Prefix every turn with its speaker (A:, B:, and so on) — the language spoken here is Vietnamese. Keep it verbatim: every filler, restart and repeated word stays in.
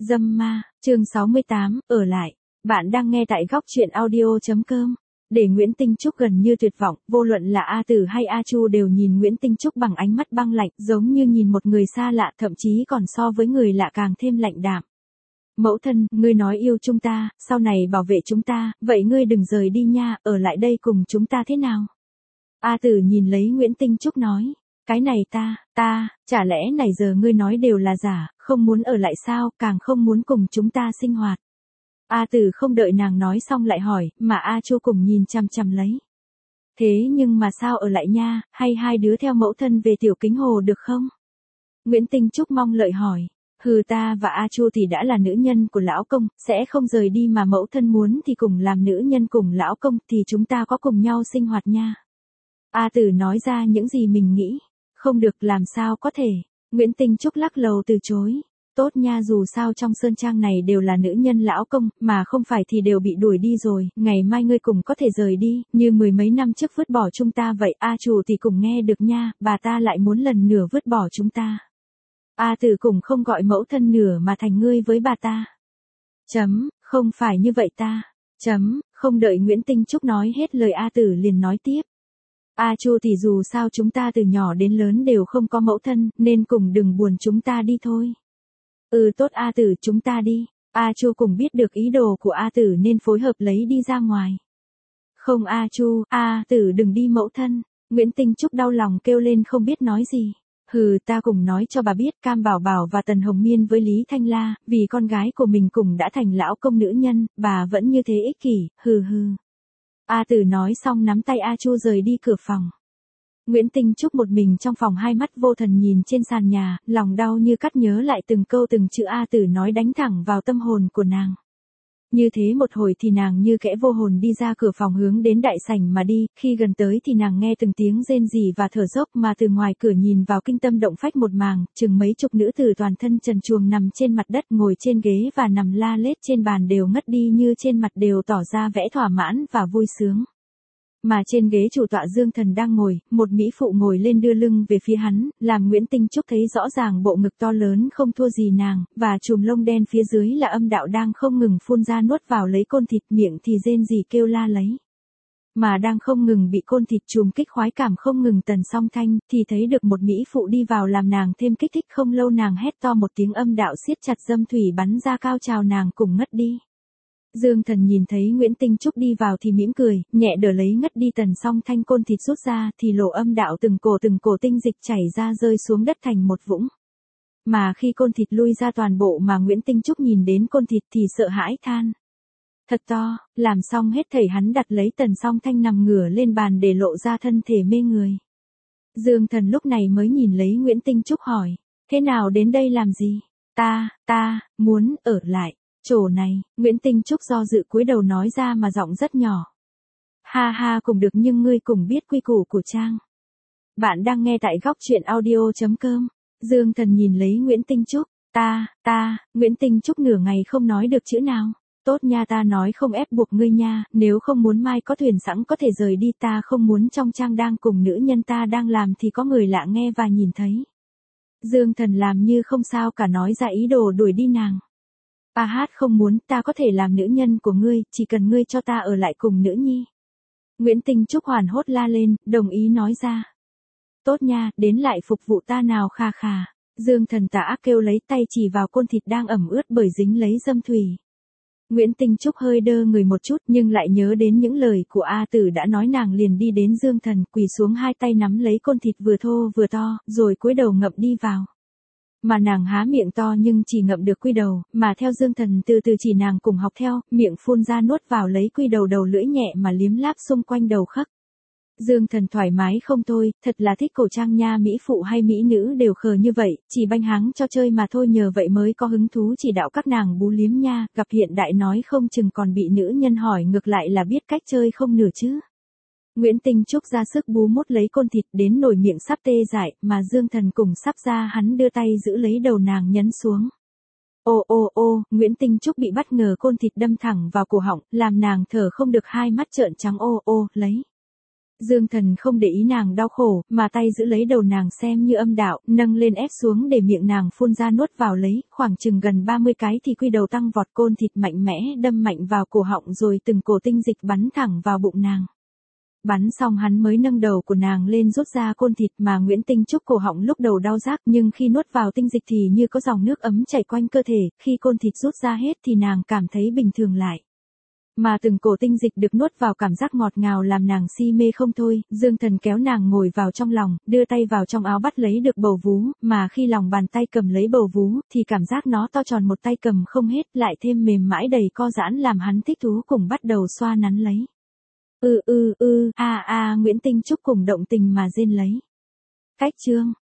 A: Dâm ma, chương sáu mươi tám, ở lại. Bạn đang nghe tại góc truyện audio chấm com. Để Nguyễn Tinh Trúc gần như tuyệt vọng, vô luận là A Tử hay A Chu đều nhìn Nguyễn Tinh Trúc bằng ánh mắt băng lạnh, giống như nhìn một người xa lạ, thậm chí còn so với người lạ càng thêm lạnh đạm. Mẫu thân, ngươi nói yêu chúng ta, sau này bảo vệ chúng ta, vậy ngươi đừng rời đi nha, ở lại đây cùng chúng ta thế nào? A Tử nhìn lấy Nguyễn Tinh Trúc nói. Cái này ta, ta, chả lẽ này giờ ngươi nói đều là giả, không muốn ở lại sao, càng không muốn cùng chúng ta sinh hoạt. A Tử không đợi nàng nói xong lại hỏi, mà A Chu cùng nhìn chằm chằm lấy. Thế nhưng mà sao ở lại nha, hay hai đứa theo mẫu thân về Tiểu Kính Hồ được không? Nguyễn Tinh Trúc mong lợi hỏi. Hừ, ta và A Chu thì đã là nữ nhân của lão công, sẽ không rời đi, mà mẫu thân muốn thì cùng làm nữ nhân cùng lão công thì chúng ta có cùng nhau sinh hoạt nha. A Tử nói ra những gì mình nghĩ. Không được, làm sao có thể. Nguyễn Tinh Trúc lắc lầu từ chối. Tốt nha, dù sao trong sơn trang này đều là nữ nhân lão công, mà không phải thì đều bị đuổi đi rồi, ngày mai ngươi cùng có thể rời đi, như mười mấy năm trước vứt bỏ chúng ta vậy. A Chủ thì cùng nghe được nha, bà ta lại muốn lần nửa vứt bỏ chúng ta. A Tử cùng không gọi mẫu thân nửa mà thành ngươi với bà ta. Chấm, không phải như vậy ta. Chấm, không đợi Nguyễn Tinh Trúc nói hết lời A Tử liền nói tiếp. A Chu thì dù sao chúng ta từ nhỏ đến lớn đều không có mẫu thân, nên cùng đừng buồn, chúng ta đi thôi. Ừ tốt A Tử, chúng ta đi. A Chu cùng biết được ý đồ của A Tử nên phối hợp lấy đi ra ngoài. Không A Chu, A Tử đừng đi mẫu thân. Nguyễn Tinh Trúc đau lòng kêu lên không biết nói gì. Hừ, ta cùng nói cho bà biết, Cam Bảo Bảo và Tần Hồng Miên với Lý Thanh La, vì con gái của mình cùng đã thành lão công nữ nhân, bà vẫn như thế ích kỷ, hừ hừ. A Tử nói xong nắm tay A Chu rời đi cửa phòng. Nguyễn Tinh Trúc một mình trong phòng, hai mắt vô thần nhìn trên sàn nhà, lòng đau như cắt, nhớ lại từng câu từng chữ A Tử nói đánh thẳng vào tâm hồn của nàng. Như thế một hồi thì nàng như kẽ vô hồn đi ra cửa phòng hướng đến đại sảnh mà đi, khi gần tới thì nàng nghe từng tiếng rên rỉ và thở dốc, mà từ ngoài cửa nhìn vào kinh tâm động phách một màng, chừng mấy chục nữ tử toàn thân trần truồng nằm trên mặt đất, ngồi trên ghế và nằm la lết trên bàn đều ngất đi, như trên mặt đều tỏ ra vẻ thỏa mãn và vui sướng. Mà trên ghế chủ tọa Dương Thần đang ngồi, một mỹ phụ ngồi lên đưa lưng về phía hắn, làm Nguyễn Tinh Trúc thấy rõ ràng bộ ngực to lớn không thua gì nàng, và chùm lông đen phía dưới là âm đạo đang không ngừng phun ra nuốt vào lấy côn thịt, miệng thì rên rỉ kêu la lấy. Mà đang không ngừng bị côn thịt chùm kích khoái cảm không ngừng, Tần Song Thanh thì thấy được một mỹ phụ đi vào làm nàng thêm kích thích, không lâu nàng hét to một tiếng, âm đạo siết chặt, dâm thủy bắn ra cao trào, nàng cùng ngất đi. Dương Thần nhìn thấy Nguyễn Tinh Trúc đi vào thì mỉm cười, nhẹ đỡ lấy ngất đi Tần Song Thanh, côn thịt rút ra thì lộ âm đạo từng cổ từng cổ tinh dịch chảy ra rơi xuống đất thành một vũng. Mà khi côn thịt lui ra toàn bộ mà Nguyễn Tinh Trúc nhìn đến côn thịt thì sợ hãi than. Thật to, làm xong hết thảy hắn đặt lấy Tần Song Thanh nằm ngửa lên bàn để lộ ra thân thể mê người. Dương Thần lúc này mới nhìn lấy Nguyễn Tinh Trúc hỏi, thế nào đến đây làm gì? Ta, ta, muốn ở lại. Chỗ này, Nguyễn Tinh Trúc do dự cúi đầu nói ra mà giọng rất nhỏ. Ha ha, cùng được, nhưng ngươi cùng biết quy củ của trang. Bạn đang nghe tại góc truyện audio chấm com. Dương Thần nhìn lấy Nguyễn Tinh Trúc. Ta, ta, Nguyễn Tinh Trúc nửa ngày không nói được chữ nào. Tốt nha, ta nói không ép buộc ngươi nha, nếu không muốn mai có thuyền sẵn có thể rời đi, ta không muốn trong trang đang cùng nữ nhân ta đang làm thì có người lạ nghe và nhìn thấy. Dương Thần làm như không sao cả, nói ra ý đồ đuổi đi nàng. A hát không muốn, ta có thể làm nữ nhân của ngươi, chỉ cần ngươi cho ta ở lại cùng nữ nhi. Nguyễn Tinh Trúc hoảng hốt la lên, đồng ý nói ra. Tốt nha, đến lại phục vụ ta nào, kha kha. Dương Thần tà ác kêu lấy, tay chỉ vào côn thịt đang ẩm ướt bởi dính lấy dâm thủy. Nguyễn Tinh Trúc hơi đơ người một chút, nhưng lại nhớ đến những lời của A Tử đã nói, nàng liền đi đến Dương Thần, quỳ xuống hai tay nắm lấy côn thịt vừa thô vừa to, rồi cúi đầu ngậm đi vào. Mà nàng há miệng to nhưng chỉ ngậm được quy đầu, mà theo Dương Thần từ từ chỉ nàng cùng học theo, miệng phun ra nuốt vào lấy quy đầu, đầu lưỡi nhẹ mà liếm láp xung quanh đầu khắc. Dương Thần thoải mái không thôi, thật là thích cổ trang nha, mỹ phụ hay mỹ nữ đều khờ như vậy, chỉ banh háng cho chơi mà thôi, nhờ vậy mới có hứng thú chỉ đạo các nàng bú liếm nha, gặp hiện đại nói không chừng còn bị nữ nhân hỏi ngược lại là biết cách chơi không nửa chứ. Nguyễn Tinh Trúc ra sức bú mút lấy côn thịt đến nổi miệng sắp tê dại, mà Dương Thần cùng sắp ra, hắn đưa tay giữ lấy đầu nàng nhấn xuống. Ô ô ô, Nguyễn Tinh Trúc bị bất ngờ côn thịt đâm thẳng vào cổ họng, làm nàng thở không được, hai mắt trợn trắng, ô ô, lấy. Dương Thần không để ý nàng đau khổ, mà tay giữ lấy đầu nàng xem như âm đạo, nâng lên ép xuống để miệng nàng phun ra nuốt vào lấy, khoảng chừng gần ba mươi cái thì quy đầu tăng vọt, côn thịt mạnh mẽ đâm mạnh vào cổ họng rồi từng cổ tinh dịch bắn thẳng vào bụng nàng. Bắn xong hắn mới nâng đầu của nàng lên rút ra côn thịt, mà Nguyễn Tinh Trúc cổ họng lúc đầu đau rát, nhưng khi nuốt vào tinh dịch thì như có dòng nước ấm chảy quanh cơ thể, khi côn thịt rút ra hết thì nàng cảm thấy bình thường lại. Mà từng cổ tinh dịch được nuốt vào cảm giác ngọt ngào làm nàng si mê không thôi. Dương Thần kéo nàng ngồi vào trong lòng, đưa tay vào trong áo bắt lấy được bầu vú, mà khi lòng bàn tay cầm lấy bầu vú, thì cảm giác nó to tròn một tay cầm không hết, lại thêm mềm mãi đầy co giãn làm hắn thích thú cùng bắt đầu xoa nắn lấy. Ư ư ư, a a Nguyễn Tinh Trúc cùng động tình mà rên lấy. Cách chương